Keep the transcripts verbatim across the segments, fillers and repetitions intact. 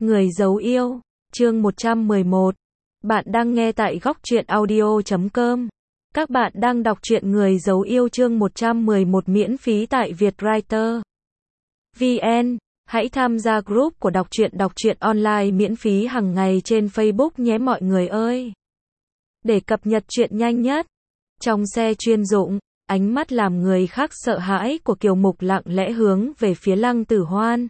Người giấu yêu, chương một trăm mười một. Bạn đang nghe tại góc truyện audio chấm com. Các bạn đang đọc truyện Người giấu yêu chương một trăm mười một miễn phí tại Vietwriter vê en. Hãy tham gia group của đọc truyện đọc truyện online miễn phí hàng ngày trên Facebook nhé mọi người ơi. Để cập nhật truyện nhanh nhất. Trong xe chuyên dụng, ánh mắt làm người khác sợ hãi của Kiều Mục lặng lẽ hướng về phía Lăng Tử Hoan.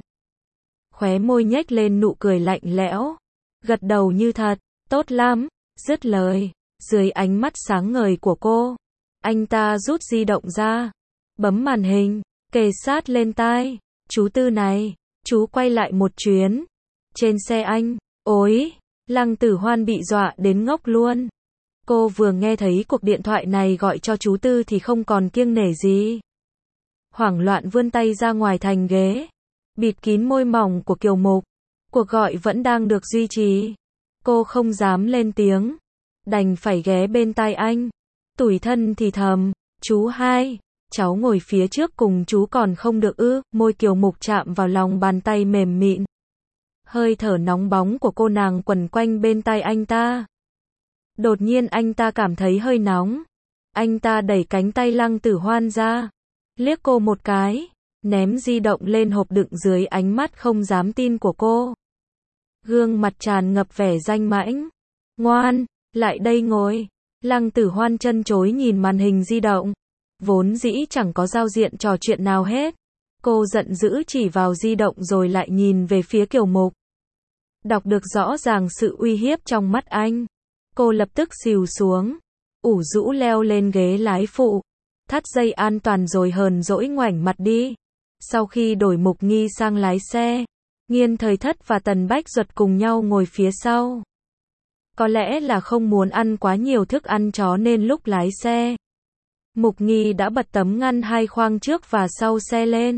Khóe môi nhếch lên nụ cười lạnh lẽo, gật đầu như thật, tốt lắm, dứt lời, dưới ánh mắt sáng ngời của cô, anh ta rút di động ra, bấm màn hình, kề sát lên tai, chú Tư này, chú quay lại một chuyến, trên xe anh, ối, Lăng Tử Hoan bị dọa đến ngốc luôn. Cô vừa nghe thấy cuộc điện thoại này gọi cho chú Tư thì không còn kiêng nể gì. Hoảng loạn vươn tay ra ngoài thành ghế, bịt kín môi mỏng của Kiều Mục. Cuộc gọi vẫn đang được duy trì. Cô không dám lên tiếng, đành phải ghé bên tai anh, tủi thân thì thầm, chú hai, cháu ngồi phía trước cùng chú còn không được ư? Môi Kiều Mục chạm vào lòng bàn tay mềm mịn. Hơi thở nóng bóng của cô nàng quẩn quanh bên tai anh ta. Đột nhiên anh ta cảm thấy hơi nóng. Anh ta đẩy cánh tay Lăng Tử Hoan ra, liếc cô một cái, ném di động lên hộp đựng dưới ánh mắt không dám tin của cô. Gương mặt tràn ngập vẻ danh mãnh. Ngoan, lại đây ngồi. Lăng Tử Hoan chân chối nhìn màn hình di động. Vốn dĩ chẳng có giao diện trò chuyện nào hết. Cô giận dữ chỉ vào di động rồi lại nhìn về phía Kiều Mục. Đọc được rõ ràng sự uy hiếp trong mắt anh. Cô lập tức xìu xuống, ủ rũ leo lên ghế lái phụ, thắt dây an toàn rồi hờn dỗi ngoảnh mặt đi. Sau khi đổi Mục Nghi sang lái xe, Nghiên Thời Thất và Tần Bách Duật cùng nhau ngồi phía sau. Có lẽ là không muốn ăn quá nhiều thức ăn chó nên lúc lái xe, Mục Nghi đã bật tấm ngăn hai khoang trước và sau xe lên.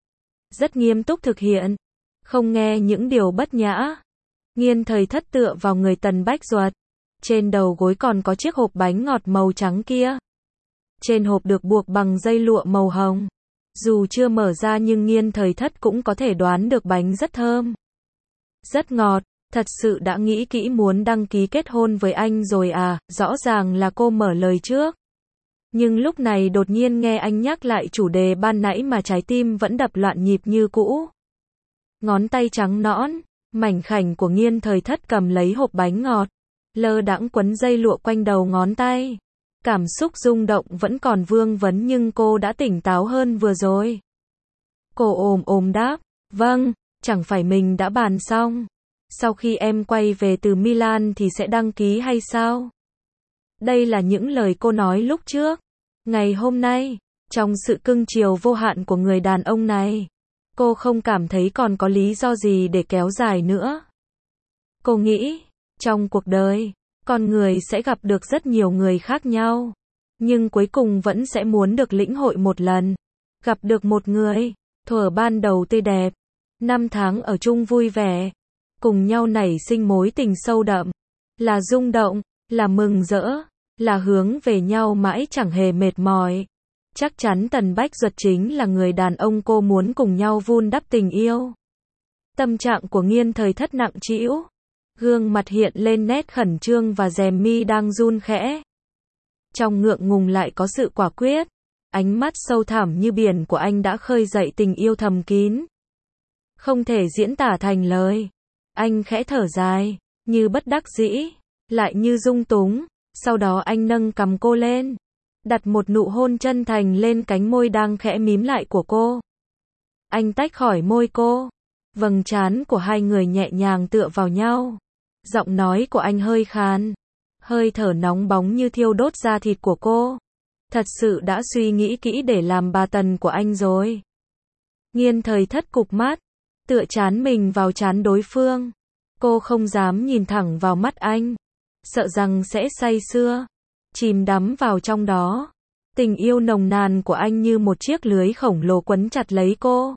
Rất nghiêm túc thực hiện, không nghe những điều bất nhã. Nghiên Thời Thất tựa vào người Tần Bách Duật. Trên đầu gối còn có chiếc hộp bánh ngọt màu trắng kia. Trên hộp được buộc bằng dây lụa màu hồng. Dù chưa mở ra nhưng Nghiên Thời Thất cũng có thể đoán được bánh rất thơm, rất ngọt. Thật sự đã nghĩ kỹ muốn đăng ký kết hôn với anh rồi à? Rõ ràng là cô mở lời trước. Nhưng lúc này đột nhiên nghe anh nhắc lại chủ đề ban nãy mà trái tim vẫn đập loạn nhịp như cũ. Ngón tay trắng nõn, mảnh khảnh của Nghiên Thời Thất cầm lấy hộp bánh ngọt, lơ đãng quấn dây lụa quanh đầu ngón tay. Cảm xúc rung động vẫn còn vương vấn nhưng cô đã tỉnh táo hơn vừa rồi. Cô ồm ồm đáp, vâng, chẳng phải mình đã bàn xong. Sau khi em quay về từ Milan thì sẽ đăng ký hay sao? Đây là những lời cô nói lúc trước. Ngày hôm nay, trong sự cưng chiều vô hạn của người đàn ông này, cô không cảm thấy còn có lý do gì để kéo dài nữa. Cô nghĩ, trong cuộc đời, con người sẽ gặp được rất nhiều người khác nhau, nhưng cuối cùng vẫn sẽ muốn được lĩnh hội một lần, gặp được một người, thuở ban đầu tươi đẹp, năm tháng ở chung vui vẻ, cùng nhau nảy sinh mối tình sâu đậm, là rung động, là mừng rỡ, là hướng về nhau mãi chẳng hề mệt mỏi. Chắc chắn Tần Bách Duật chính là người đàn ông cô muốn cùng nhau vun đắp tình yêu. Tâm trạng của Nghiên Thời Thất nặng trĩu. Gương mặt hiện lên nét khẩn trương và rèm mi đang run khẽ. Trong ngượng ngùng lại có sự quả quyết. Ánh mắt sâu thẳm như biển của anh đã khơi dậy tình yêu thầm kín. Không thể diễn tả thành lời. Anh khẽ thở dài, như bất đắc dĩ, lại như dung túng. Sau đó anh nâng cằm cô lên, đặt một nụ hôn chân thành lên cánh môi đang khẽ mím lại của cô. Anh tách khỏi môi cô. Vầng trán của hai người nhẹ nhàng tựa vào nhau. Giọng nói của anh hơi khàn, hơi thở nóng bóng như thiêu đốt da thịt của cô. Thật sự đã suy nghĩ kỹ để làm bà Tần của anh rồi. Nghiên Thời Thất cụp mắt, tựa trán mình vào trán đối phương. Cô không dám nhìn thẳng vào mắt anh, sợ rằng sẽ say sưa, chìm đắm vào trong đó. Tình yêu nồng nàn của anh như một chiếc lưới khổng lồ quấn chặt lấy cô.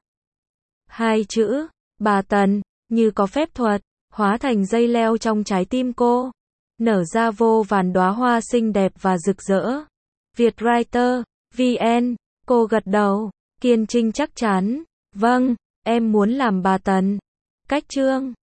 Hai chữ bà Tần, như có phép thuật, hóa thành dây leo trong trái tim cô, nở ra vô vàn đóa hoa xinh đẹp và rực rỡ. Vietwriter vê en, cô gật đầu, kiên trinh chắc chắn, vâng, em muốn làm bà Tần. Cách chương